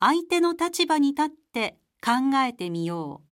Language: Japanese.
相手の立場に立って考えてみよう。